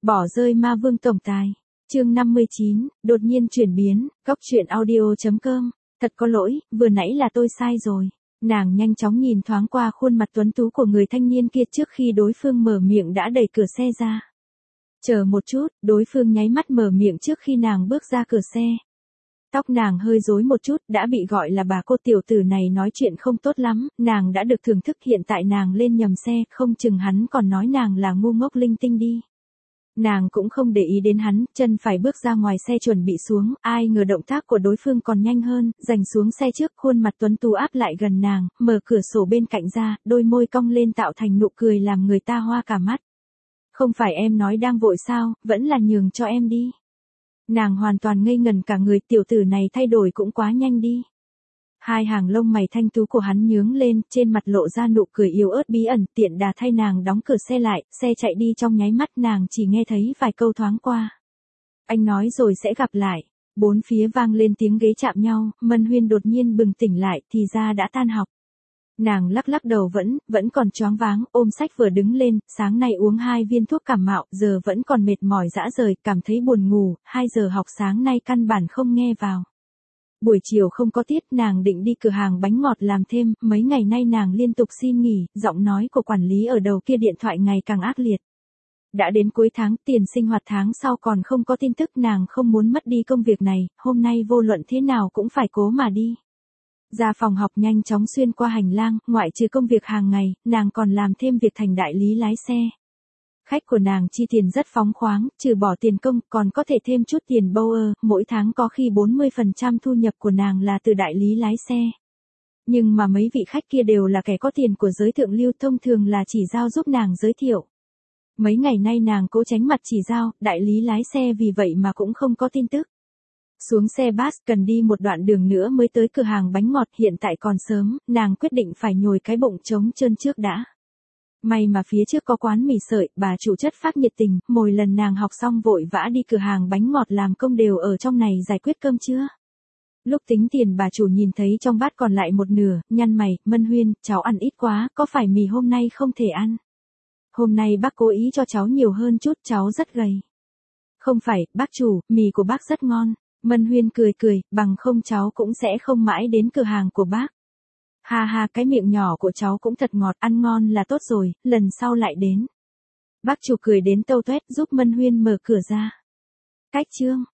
Bỏ rơi ma vương tổng tài. Chương 59, đột nhiên chuyển biến, góc truyện audio.com. Thật có lỗi, vừa nãy là tôi sai rồi. Nàng nhanh chóng nhìn thoáng qua khuôn mặt tuấn tú của người thanh niên kia trước khi đối phương mở miệng đã đẩy cửa xe ra. Chờ một chút, đối phương nháy mắt mở miệng trước khi nàng bước ra cửa xe. Tóc nàng hơi rối một chút, đã bị gọi là bà cô tiểu tử này nói chuyện không tốt lắm, nàng đã được thưởng thức hiện tại nàng lên nhầm xe, không chừng hắn còn nói nàng là ngu ngốc linh tinh đi. Nàng cũng không để ý đến hắn, chân phải bước ra ngoài xe chuẩn bị xuống, ai ngờ động tác của đối phương còn nhanh hơn, giành xuống xe trước, khuôn mặt tuấn tú áp lại gần nàng, mở cửa sổ bên cạnh ra, đôi môi cong lên tạo thành nụ cười làm người ta hoa cả mắt. Không phải em nói đang vội sao, vẫn là nhường cho em đi. Nàng hoàn toàn ngây ngẩn cả người, tiểu tử này thay đổi cũng quá nhanh đi. Hai hàng lông mày thanh tú của hắn nhướng lên, trên mặt lộ ra nụ cười yếu ớt bí ẩn, tiện đà thay nàng đóng cửa xe lại, xe chạy đi trong nháy mắt, nàng chỉ nghe thấy vài câu thoáng qua. Anh nói rồi sẽ gặp lại. Bốn phía vang lên tiếng ghế chạm nhau, Mân Huyên đột nhiên bừng tỉnh lại, thì ra đã tan học. Nàng lắc lắc đầu vẫn còn choáng váng, ôm sách vừa đứng lên, sáng nay uống 2 viên thuốc cảm mạo, giờ vẫn còn mệt mỏi rã rời, cảm thấy buồn ngủ, 2 giờ học sáng nay căn bản không nghe vào. Buổi chiều không có tiết, nàng định đi cửa hàng bánh ngọt làm thêm, mấy ngày nay nàng liên tục xin nghỉ, giọng nói của quản lý ở đầu kia điện thoại ngày càng ác liệt. Đã đến cuối tháng, tiền sinh hoạt tháng sau còn không có tin tức, nàng không muốn mất đi công việc này, hôm nay vô luận thế nào cũng phải cố mà đi. Ra phòng học nhanh chóng xuyên qua hành lang, ngoại trừ công việc hàng ngày, nàng còn làm thêm việc thành đại lý lái xe. Khách của nàng chi tiền rất phóng khoáng, trừ bỏ tiền công, còn có thể thêm chút tiền Bower, mỗi tháng có khi 40% thu nhập của nàng là từ đại lý lái xe. Nhưng mà mấy vị khách kia đều là kẻ có tiền của giới thượng lưu, thông thường là chỉ giao giúp nàng giới thiệu. Mấy ngày nay nàng cố tránh mặt chỉ giao, đại lý lái xe vì vậy mà cũng không có tin tức. Xuống xe bus, cần đi một đoạn đường nữa mới tới cửa hàng bánh ngọt, hiện tại còn sớm, nàng quyết định phải nhồi cái bụng trống trơn trước đã. May mà phía trước có quán mì sợi, bà chủ chất phác nhiệt tình, mỗi lần nàng học xong vội vã đi cửa hàng bánh ngọt làm công đều ở trong này giải quyết cơm trưa. Lúc tính tiền bà chủ nhìn thấy trong bát còn lại một nửa, nhăn mày, Mân Huyên, cháu ăn ít quá, có phải mì hôm nay không thể ăn? Hôm nay bác cố ý cho cháu nhiều hơn chút, cháu rất gầy. Không phải, bác chủ, mì của bác rất ngon. Mân Huyên cười cười, bằng không cháu cũng sẽ không mãi đến cửa hàng của bác. Ha ha, cái miệng nhỏ của cháu cũng thật ngọt, ăn ngon là tốt rồi, lần sau lại đến. Bác chủ cười đến tâu tuét, giúp Mân Huyên mở cửa ra. Cách chương